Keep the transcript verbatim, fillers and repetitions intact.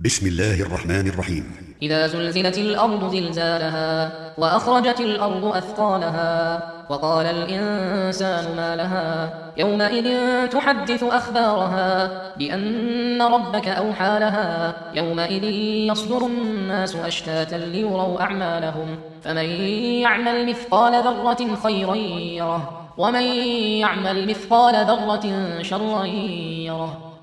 بسم الله الرحمن الرحيم. إذا زلزلت الأرض زلزالها وأخرجت الأرض أثقالها وقال الإنسان ما لها يومئذ تحدث أخبارها بأن ربك أوحى لها يومئذ يصدر الناس أشتاتا ليروا أعمالهم فمن يعمل مثقال ذرة خيرا يره ومن يعمل مثقال ذرة شرا يره.